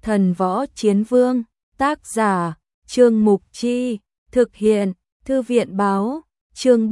Thần Võ Chiến Vương, tác giả, Trương Mục Chi, thực hiện, Thư viện Báo, chương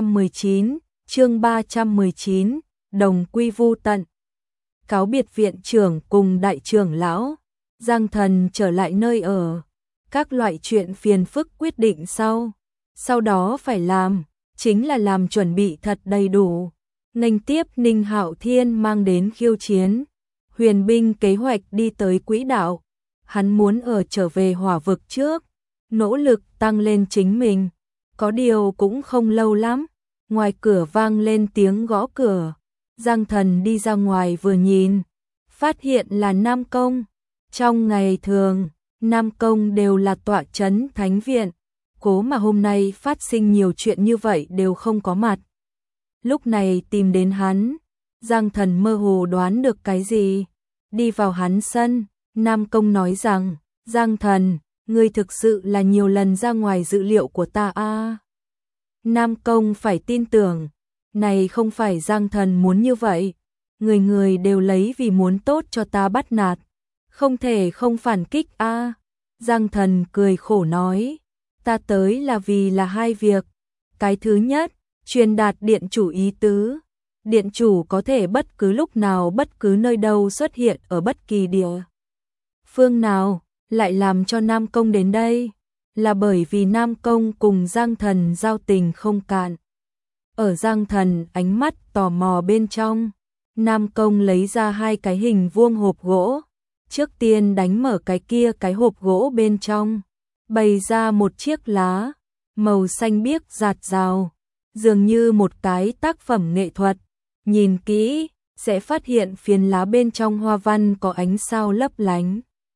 319, đồng quy vu tận. Cáo biệt viện trưởng cùng đại trưởng lão, Giang Thần trở lại nơi ở. Các loại chuyện phiền phức quyết định sau đó phải làm, chính là làm chuẩn bị thật đầy đủ. Nghênh tiếp Ninh Hạo Thiên mang đến khiêu chiến. Huyền binh kế hoạch đi tới quỹ đạo. Hắn muốn ở trở về hỏa vực trước, nỗ lực tăng lên chính mình. Có điều cũng không lâu lắm, ngoài cửa vang lên tiếng gõ cửa. Giang Thần đi ra ngoài vừa nhìn, phát hiện là Nam Công. Trong ngày thường, Nam Công đều là tọa trấn thánh viện, cố mà hôm nay phát sinh nhiều chuyện như vậy đều không có mặt. Lúc này tìm đến hắn, Giang Thần mơ hồ đoán được cái gì. Đi vào hắn sân, Nam Công nói rằng, Giang Thần, ngươi thực sự là nhiều lần ra ngoài dự liệu của ta a. Nam Công phải tin tưởng, này không phải Giang Thần muốn như vậy, người người đều lấy vì muốn tốt cho ta bắt nạt, không thể không phản kích a. Giang Thần cười khổ nói, ta tới là vì là hai việc. Cái thứ nhất, truyền đạt điện chủ ý tứ. Điện chủ có thể bất cứ lúc nào bất cứ nơi đâu xuất hiện ở bất kỳ địa phương nào, lại làm cho Nam Công đến đây, là bởi vì Nam Công cùng Giang Thần giao tình không cạn. Ở Giang Thần ánh mắt tò mò bên trong, Nam Công lấy ra hai cái hình vuông hộp gỗ, trước tiên đánh mở cái kia cái hộp gỗ bên trong, bày ra một chiếc lá, màu xanh biếc rạt rào, dường như một cái tác phẩm nghệ thuật. Nhìn kỹ, sẽ phát hiện phiến lá bên trong hoa văn có ánh sao lấp lánh,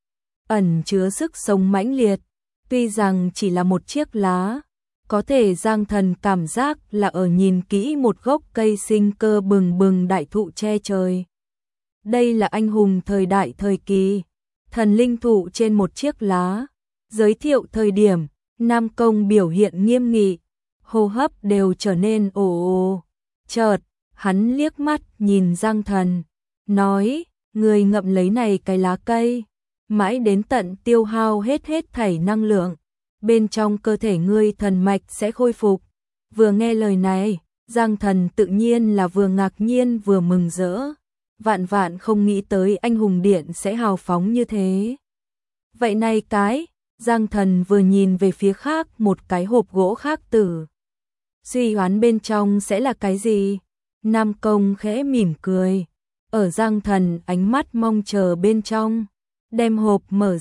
ẩn chứa sức sống mãnh liệt. Tuy rằng chỉ là một chiếc lá, có thể Giang Thần cảm giác là ở nhìn kỹ một gốc cây sinh cơ bừng bừng đại thụ che trời. Đây là anh hùng thời đại thời kỳ, thần linh thụ trên một chiếc lá. Giới thiệu thời điểm, Nam Công biểu hiện nghiêm nghị, hô hấp đều trở nên ồ ồ. Chợt hắn liếc mắt nhìn Giang Thần, nói, người ngậm lấy này cái lá cây, mãi đến tận tiêu hao hết thảy năng lượng, bên trong cơ thể ngươi thần mạch sẽ khôi phục. Vừa nghe lời này, Giang Thần tự nhiên là vừa ngạc nhiên vừa mừng rỡ, vạn không nghĩ tới anh hùng điện sẽ hào phóng như thế. Vậy này cái, Giang Thần vừa nhìn về phía khác một cái hộp gỗ khác tử. Suy đoán bên trong sẽ là cái gì? Nam Công khẽ mỉm cười, ở Giang Thần ánh mắt mong chờ bên trong, đem hộp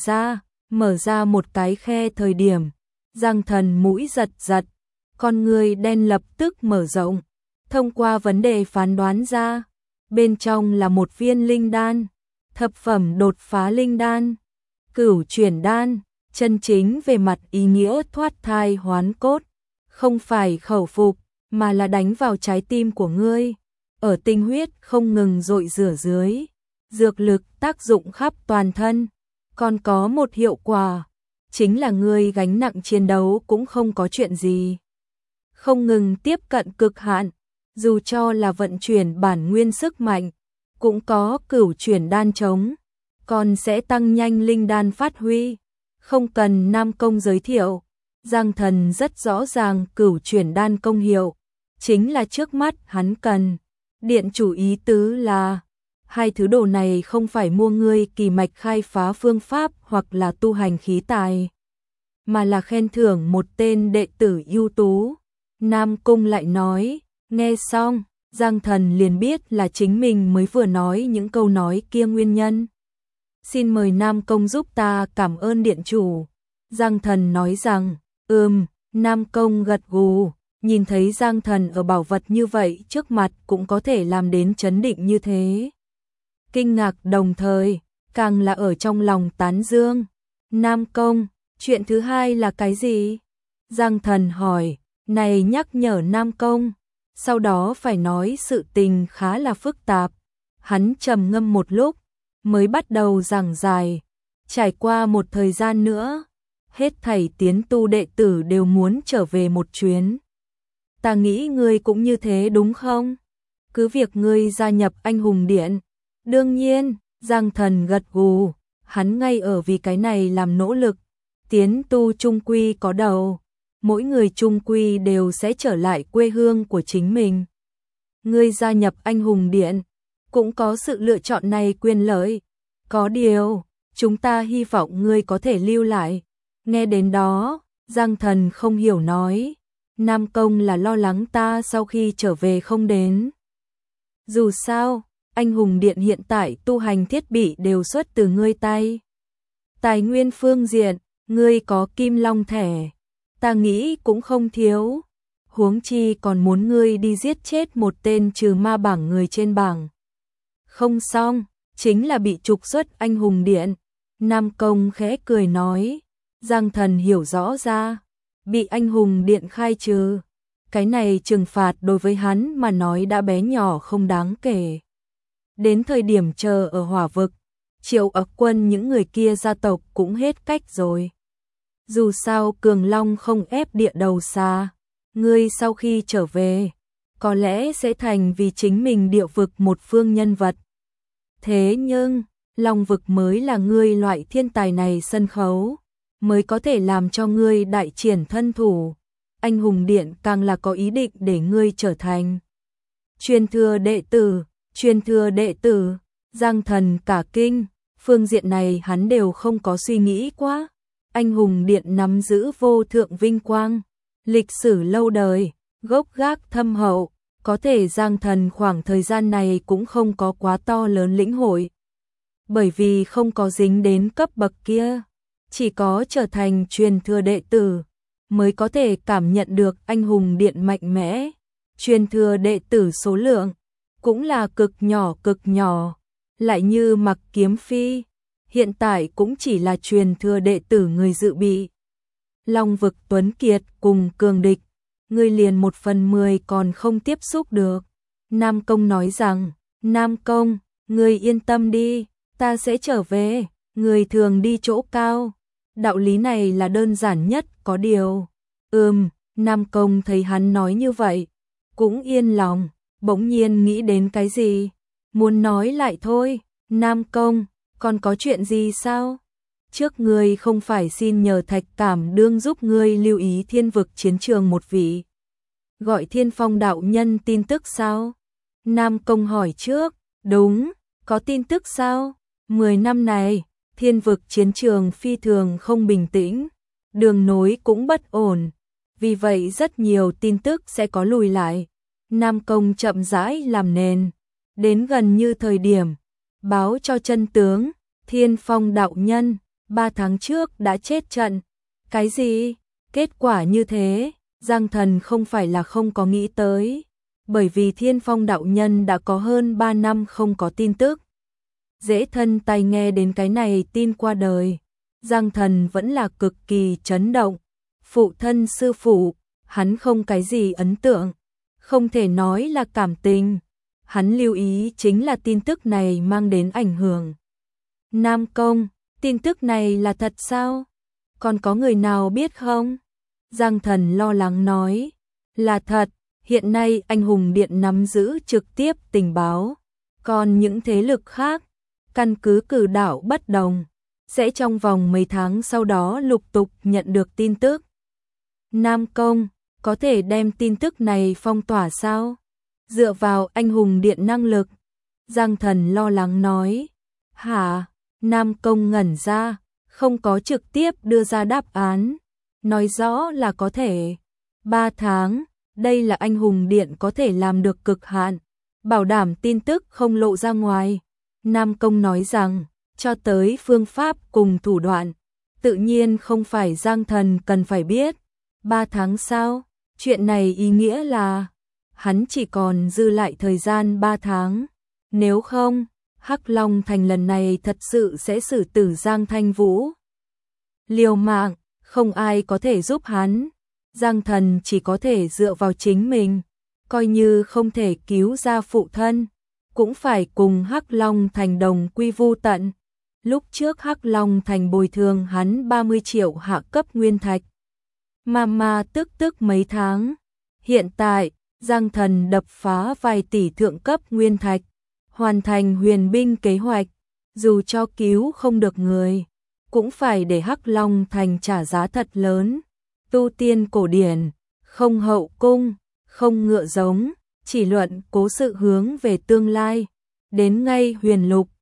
mở ra một cái khe thời điểm, Giang Thần mũi giật, con người đen lập tức mở rộng, thông qua vấn đề phán đoán ra, bên trong là một viên linh đan, thập phẩm đột phá linh đan, cửu chuyển đan, chân chính về mặt ý nghĩa thoát thai hoán cốt, không phải khẩu phục, mà là đánh vào trái tim của ngươi, ở tinh huyết không ngừng dội rửa dưới, dược lực tác dụng khắp toàn thân, còn có một hiệu quả, chính là ngươi gánh nặng chiến đấu cũng không có chuyện gì. Không ngừng tiếp cận cực hạn, dù cho là vận chuyển bản nguyên sức mạnh, cũng có cửu chuyển đan chống, còn sẽ tăng nhanh linh đan phát huy. Không cần Nam Công giới thiệu, Giang Thần rất rõ ràng cửu chuyển đan công hiệu, chính là trước mắt hắn cần. Điện chủ ý tứ là, hai thứ đồ này không phải mua ngươi kỳ mạch khai phá phương pháp hoặc là tu hành khí tài, mà là khen thưởng một tên đệ tử ưu tú. Nam Cung lại nói, nghe xong, Giang Thần liền biết là chính mình mới vừa nói những câu nói kia nguyên nhân. Xin mời Nam Công giúp ta cảm ơn điện chủ. Giang Thần nói rằng, Nam Công gật gù, nhìn thấy Giang Thần ở bảo vật như vậy trước mặt cũng có thể làm đến chấn định như thế. Kinh ngạc đồng thời, càng là ở trong lòng tán dương. Nam Công, chuyện thứ hai là cái gì? Giang Thần hỏi, này nhắc nhở Nam Công, sau đó phải nói sự tình khá là phức tạp. Hắn trầm ngâm một lúc, mới bắt đầu giảng giải. Trải qua một thời gian nữa, hết thảy tiến tu đệ tử đều muốn trở về một chuyến. Ta nghĩ ngươi cũng như thế đúng không? Cứ việc ngươi gia nhập anh hùng điện. Đương nhiên, Giang Thần gật gù, hắn ngay ở vì cái này làm nỗ lực, tiến tu trung quy có đầu, mỗi người trung quy đều sẽ trở lại quê hương của chính mình. Ngươi gia nhập anh hùng điện, cũng có sự lựa chọn này quyền lợi, có điều, chúng ta hy vọng ngươi có thể lưu lại. Nghe đến đó, Giang Thần không hiểu nói, Nam Công là lo lắng ta sau khi trở về không đến. Dù sao, anh hùng điện hiện tại tu hành thiết bị đều xuất từ ngươi tay. Tài nguyên phương diện, ngươi có Kim Long thẻ, ta nghĩ cũng không thiếu. Huống chi còn muốn ngươi đi giết chết một tên trừ ma bảng người trên bảng. Không xong, chính là bị trục xuất anh hùng điện. Nam Công khẽ cười nói, Giang Thần hiểu rõ ra, bị anh hùng điện khai trừ. Cái này trừng phạt đối với hắn mà nói đã bé nhỏ không đáng kể. Đến thời điểm chờ ở hỏa vực, Triệu Ức Quân những người kia gia tộc cũng hết cách rồi. Dù sao Cường Long không ép địa đầu xa, ngươi sau khi trở về, có lẽ sẽ thành vì chính mình địa vực một phương nhân vật. Thế nhưng, Long vực mới là ngươi loại thiên tài này sân khấu, mới có thể làm cho ngươi đại triển thân thủ. Anh hùng điện càng là có ý định để ngươi trở thành truyền thừa đệ tử, Giang Thần cả kinh, phương diện này hắn đều không có suy nghĩ quá. Anh hùng điện nắm giữ vô thượng vinh quang, lịch sử lâu đời, gốc gác thâm hậu, có thể Giang Thần khoảng thời gian này cũng không có quá to lớn lĩnh hội. Bởi vì không có dính đến cấp bậc kia, chỉ có trở thành truyền thừa đệ tử, mới có thể cảm nhận được anh hùng điện mạnh mẽ. Truyền thừa đệ tử số lượng cũng là cực nhỏ, lại như Mặc Kiếm Phi, hiện tại cũng chỉ là truyền thừa đệ tử người dự bị. Long vực Tuấn Kiệt cùng cường địch, ngươi liền 1/10 còn không tiếp xúc được. Nam Công nói rằng, Nam Công, ngươi yên tâm đi, ta sẽ trở về, người thường đi chỗ cao. Đạo lý này là đơn giản nhất, có điều. Nam Công thấy hắn nói như vậy, cũng yên lòng, bỗng nhiên nghĩ đến cái gì, muốn nói lại thôi. Nam Công, còn có chuyện gì sao? Trước ngươi không phải xin nhờ Thạch Cảm Đương giúp ngươi lưu ý thiên vực chiến trường một vị gọi Thiên Phong đạo nhân tin tức sao? Nam Công hỏi trước, đúng, có tin tức sao? 10 năm này, thiên vực chiến trường phi thường không bình tĩnh, đường nối cũng bất ổn, vì vậy rất nhiều tin tức sẽ có lùi lại. Nam Công chậm rãi làm nền, đến gần như thời điểm, báo cho chân tướng, Thiên Phong đạo nhân, 3 tháng trước đã chết trận. Cái gì? Kết quả như thế, Giang Thần không phải là không có nghĩ tới, bởi vì Thiên Phong đạo nhân đã có hơn 3 năm không có tin tức. Dễ thân tai nghe đến cái này tin qua đời, Giang Thần vẫn là cực kỳ chấn động. Phụ thân sư phụ, hắn không cái gì ấn tượng, không thể nói là cảm tình, hắn lưu ý chính là tin tức này mang đến ảnh hưởng. Nam Công, tin tức này là thật sao? Còn có người nào biết không? Giang Thần lo lắng nói, là thật, hiện nay anh hùng điện nắm giữ trực tiếp tình báo, còn những thế lực khác, căn cứ cử đảo bất đồng, sẽ trong vòng mấy tháng sau đó lục tục nhận được tin tức. Nam Công, có thể đem tin tức này phong tỏa sao? Dựa vào anh hùng điện năng lực. Giang Thần lo lắng nói, hả? Nam Công ngẩn ra, không có trực tiếp đưa ra đáp án, nói rõ là có thể. 3 tháng, đây là anh hùng điện có thể làm được cực hạn, bảo đảm tin tức không lộ ra ngoài. Nam Công nói rằng, cho tới phương pháp cùng thủ đoạn, tự nhiên không phải Giang Thần cần phải biết. 3 tháng sau, chuyện này ý nghĩa là hắn chỉ còn dư lại thời gian 3 tháng, nếu không, Hắc Long Thành lần này thật sự sẽ xử tử Giang Thanh Vũ. Liều mạng, không ai có thể giúp hắn, Giang Thần chỉ có thể dựa vào chính mình, coi như không thể cứu ra phụ thân, cũng phải cùng Hắc Long Thành đồng quy vu tận. Lúc trước Hắc Long Thành bồi thường hắn 30 triệu hạ cấp nguyên thạch, mà tức mấy tháng. Hiện tại, Giang Thần đập phá vài tỷ thượng cấp nguyên thạch, hoàn thành huyền binh kế hoạch, dù cho cứu không được người, cũng phải để Hắc Long Thành trả giá thật lớn. Tu tiên cổ điển, không hậu cung, không ngựa giống, chỉ luận cố sự hướng về tương lai. Đến ngay Huyền Lục,